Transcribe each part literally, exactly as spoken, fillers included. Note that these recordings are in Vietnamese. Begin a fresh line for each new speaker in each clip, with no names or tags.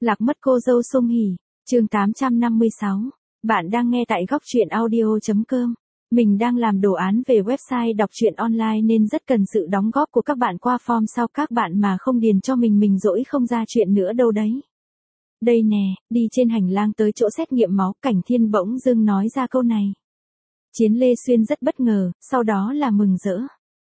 Lạc mất cô dâu Song Hỷ, chương tám trăm năm mươi sáu. Bạn đang nghe tại góc truyện audio chấm com. Mình đang làm đồ án về website đọc truyện online nên rất cần sự đóng góp của các bạn qua form sau các bạn mà không điền cho mình mình dỗi không ra chuyện nữa đâu đấy. Đây nè, đi trên hành lang tới chỗ xét nghiệm máu, Cảnh Thiên bỗng dưng nói ra câu này. Chiến Lê Xuyên rất bất ngờ, sau đó là mừng rỡ.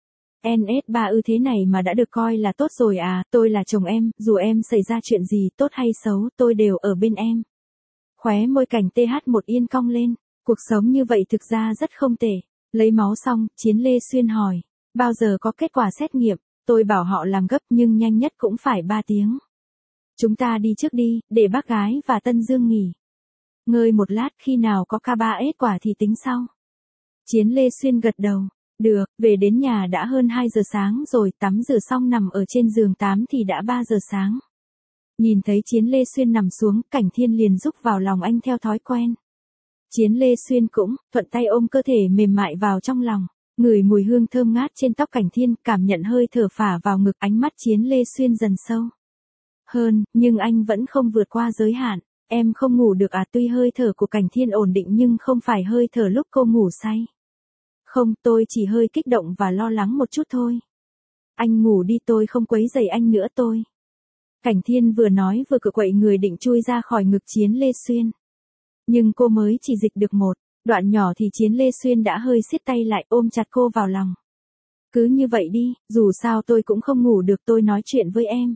en ét ba ư thế này mà đã được coi là tốt rồi à, tôi là chồng em, dù em xảy ra chuyện gì tốt hay xấu, tôi đều ở bên em. Khóe môi Cảnh tê hát một yên cong lên, cuộc sống như vậy thực ra rất không tệ. Lấy máu xong, Chiến Lê Xuyên hỏi, bao giờ có kết quả xét nghiệm, tôi bảo họ làm gấp nhưng nhanh nhất cũng phải ba tiếng. Chúng ta đi trước đi, để bác gái và Tân Dương nghỉ. Ngơi một lát, khi nào có ca ba ết quả thì tính sau. Chiến Lê Xuyên gật đầu. Được, về đến nhà đã hơn hai giờ sáng rồi, tắm rửa xong nằm ở trên giường tám thì đã ba giờ sáng. Nhìn thấy Chiến Lê Xuyên nằm xuống, Cảnh Thiên liền rúc vào lòng anh theo thói quen. Chiến Lê Xuyên cũng, thuận tay ôm cơ thể mềm mại vào trong lòng, ngửi mùi hương thơm ngát trên tóc Cảnh Thiên, cảm nhận hơi thở phả vào ngực, ánh mắt Chiến Lê Xuyên dần sâu hơn, nhưng anh vẫn không vượt qua giới hạn. Em không ngủ được à? Tuy hơi thở của Cảnh Thiên ổn định nhưng không phải hơi thở lúc cô ngủ say. Không, tôi chỉ hơi kích động và lo lắng một chút thôi. Anh ngủ đi, tôi không quấy rầy anh nữa tôi. Cảnh Thiên vừa nói vừa cựa quậy người định chui ra khỏi ngực Chiến Lê Xuyên. Nhưng cô mới chỉ dịch được một đoạn nhỏ thì Chiến Lê Xuyên đã hơi siết tay lại ôm chặt cô vào lòng. Cứ như vậy đi, dù sao tôi cũng không ngủ được, tôi nói chuyện với em.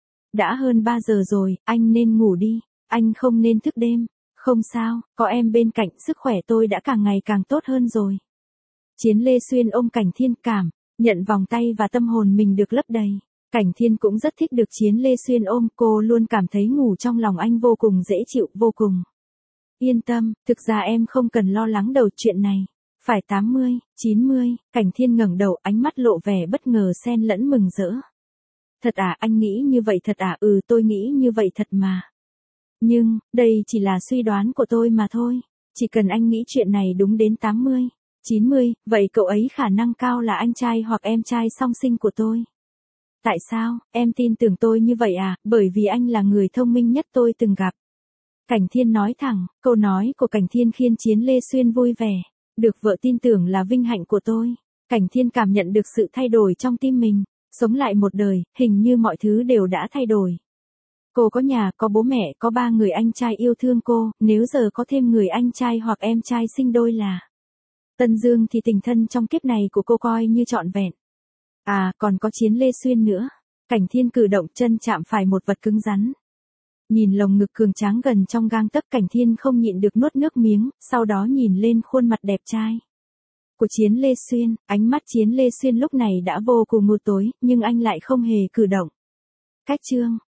Đã hơn ba giờ rồi, anh nên ngủ đi, anh không nên thức đêm. Không sao, có em bên cạnh sức khỏe tôi đã càng ngày càng tốt hơn rồi. Chiến Lê Xuyên ôm Cảnh Thiên cảm, nhận vòng tay và tâm hồn mình được lấp đầy. Cảnh Thiên cũng rất thích được Chiến Lê Xuyên ôm, cô luôn cảm thấy ngủ trong lòng anh vô cùng dễ chịu, vô cùng. Yên tâm, thực ra em không cần lo lắng đầu chuyện này. Phải tám mươi, chín mươi, Cảnh Thiên ngẩng đầu, ánh mắt lộ vẻ bất ngờ xen lẫn mừng rỡ. Thật à, anh nghĩ như vậy thật à? Ừ, tôi nghĩ như vậy thật mà. Nhưng, đây chỉ là suy đoán của tôi mà thôi. Chỉ cần anh nghĩ chuyện này đúng đến tám mươi, chín mươi, vậy cậu ấy khả năng cao là anh trai hoặc em trai song sinh của tôi. Tại sao, em tin tưởng tôi như vậy à? Bởi vì anh là người thông minh nhất tôi từng gặp. Cảnh Thiên nói thẳng, câu nói của Cảnh Thiên khiến Chiến Lê Xuyên vui vẻ. Được vợ tin tưởng là vinh hạnh của tôi. Cảnh Thiên cảm nhận được sự thay đổi trong tim mình. Sống lại một đời, hình như mọi thứ đều đã thay đổi. Cô có nhà, có bố mẹ, có ba người anh trai yêu thương cô, nếu giờ có thêm người anh trai hoặc em trai sinh đôi là Tân Dương thì tình thân trong kiếp này của cô coi như trọn vẹn. À, còn có Chiến Lê Xuyên nữa. Cảnh Thiên cử động chân chạm phải một vật cứng rắn. Nhìn lồng ngực cường tráng gần trong gang tấc, Cảnh Thiên không nhịn được nuốt nước miếng, sau đó nhìn lên khuôn mặt đẹp trai của Chiến Lê Xuyên. Ánh mắt Chiến Lê Xuyên lúc này đã vô cùng mù tối, nhưng anh lại không hề cử động. Cách chương